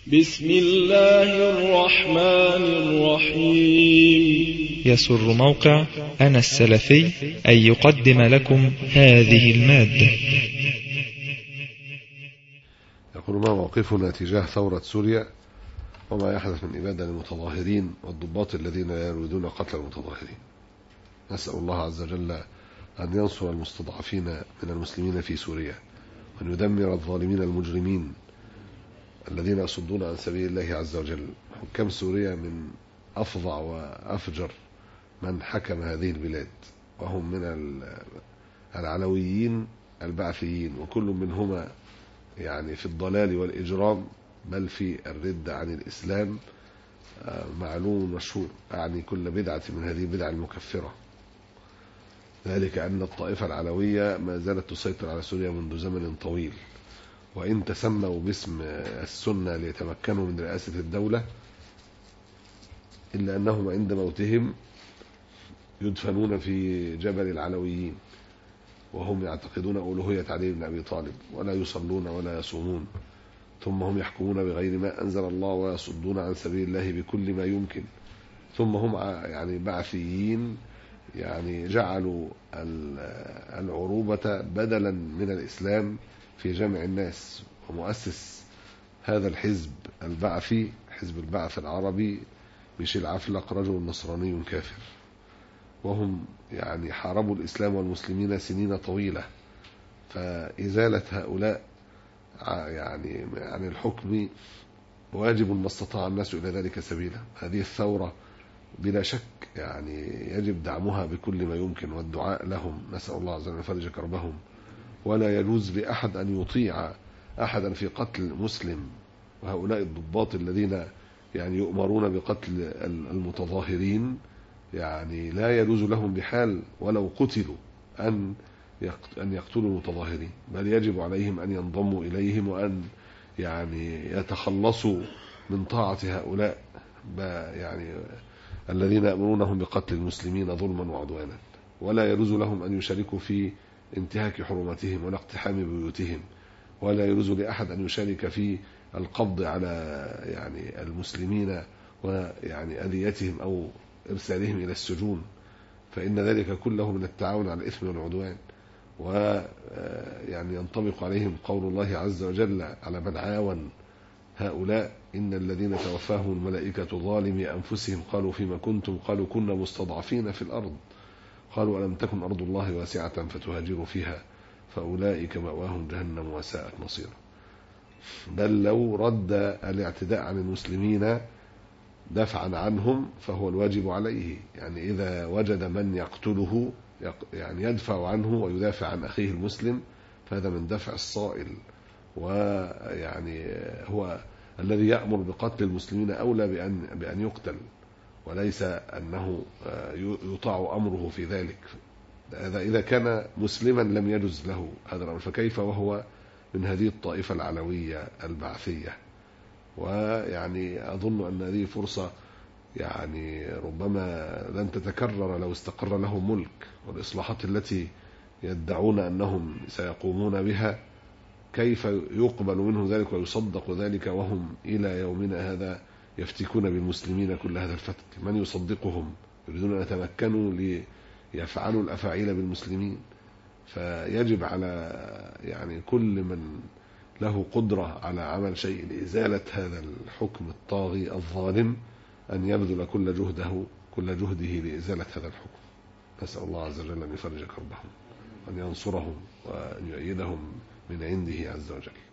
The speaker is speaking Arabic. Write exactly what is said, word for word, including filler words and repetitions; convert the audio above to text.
بسم الله الرحمن الرحيم. يسر موقع أنا السلفي أن يقدم لكم هذه المادة. يقول: ما موقفنا تجاه ثورة سوريا وما يحدث من إبادة للمتظاهرين والضباط الذين يريدون قتل المتظاهرين؟ نسأل الله عز وجل أن ينصر المستضعفين من المسلمين في سوريا، وأن يدمر الظالمين المجرمين الذين يصدون عن سبيل الله عز وجل. حكام سوريا من أفظع وأفجر من حكم هذه البلاد، وهم من العلويين البعثيين، وكل منهما يعني في الضلال والإجرام، بل في الردة عن الإسلام معلوم مشهور، يعني كل بدعة من هذه البدع المكفرة. ذلك أن الطائفة العلوية ما زالت تسيطر على سوريا منذ زمن طويل، وإن تسموا باسم السنة ليتمكنوا من رئاسة الدولة، إلا أنهم عند موتهم يدفنون في جبل العلويين، وهم يعتقدون ألوهية علي بن أبي طالب، ولا يصلون ولا يصومون، ثم هم يحكمون بغير ما أنزل الله ويصدون عن سبيل الله بكل ما يمكن. ثم هم يعني بعثيين، يعني جعلوا العروبة بدلا من الإسلام في جمع الناس. ومؤسس هذا الحزب البعثي، حزب البعث العربي، ميشيل عفلق، رجل نصراني كافر، وهم يعني حاربوا الإسلام والمسلمين سنين طويلة. فإزالة هؤلاء يعني عن الحكم واجب ما استطاع الناس إلى ذلك سبيلا. هذه الثورة بلا شك يعني يجب دعمها بكل ما يمكن والدعاء لهم، نسأل الله عز وجل يفرج كربهم. ولا يجوز لأحد أن يطيع أحدا في قتل مسلم، وهؤلاء الضباط الذين يعني يؤمرون بقتل المتظاهرين يعني لا يجوز لهم بحال ولو قتلوا أن أن يقتلوا المتظاهرين، بل يجب عليهم أن ينضموا إليهم، وأن يعني يتخلصوا من طاعة هؤلاء يعني الذين يأمرونهم بقتل المسلمين ظلما وعدوانا. ولا يجوز لهم أن يشاركوا في انتهاك حرمتهم ولا اقتحام بيوتهم، ولا يجوز لأحد أن يشارك في القبض على يعني المسلمين ويعني أذيتهم أو إرسالهم إلى السجون، فإن ذلك كله من التعاون على الإثم والعدوان. ويعني ينطبق عليهم قول الله عز وجل على من عاون هؤلاء: إن الذين توفاهم الملائكة ظالمي أنفسهم قالوا فيما كنتم قالوا كنا مستضعفين في الأرض قالوا ألم تكن أرض الله واسعة فتهاجروا فيها فأولئك مأواهم جهنم وساءت مصيرا. بل لو رد الاعتداء عن المسلمين دفعا عنهم فهو الواجب عليه، يعني إذا وجد من يقتله يعني يدفع عنه ويدافع عن أخيه المسلم، فهذا من دفع الصائل، ويعني هو الذي يأمر بقتل المسلمين أولى بأن بأن يقتل، وليس أنه يطاع أمره في ذلك. هذا إذا كان مسلما لم يجوز له هذا الأمر، فكيف وهو من هذه الطائفة العلوية البعثية؟ ويعني أظن أن هذه فرصة يعني ربما لن تتكرر لو استقر له ملك، والإصلاحات التي يدعون أنهم سيقومون بها كيف يقبل منه ذلك ويصدق ذلك، وهم إلى يومنا هذا يفتكون بالمسلمين كل هذا الفتك؟ من يصدقهم؟ يريدون أن يتمكنوا ليفعلوا الأفاعيل بالمسلمين. فيجب على يعني كل من له قدرة على عمل شيء لإزالة هذا الحكم الطاغي الظالم أن يبذل كل جهده كل جهده لإزالة هذا الحكم. نسأل الله عز وجل أن يفرج كربهم، وأن ينصرهم، وأن يؤيدهم من عنده عز وجل.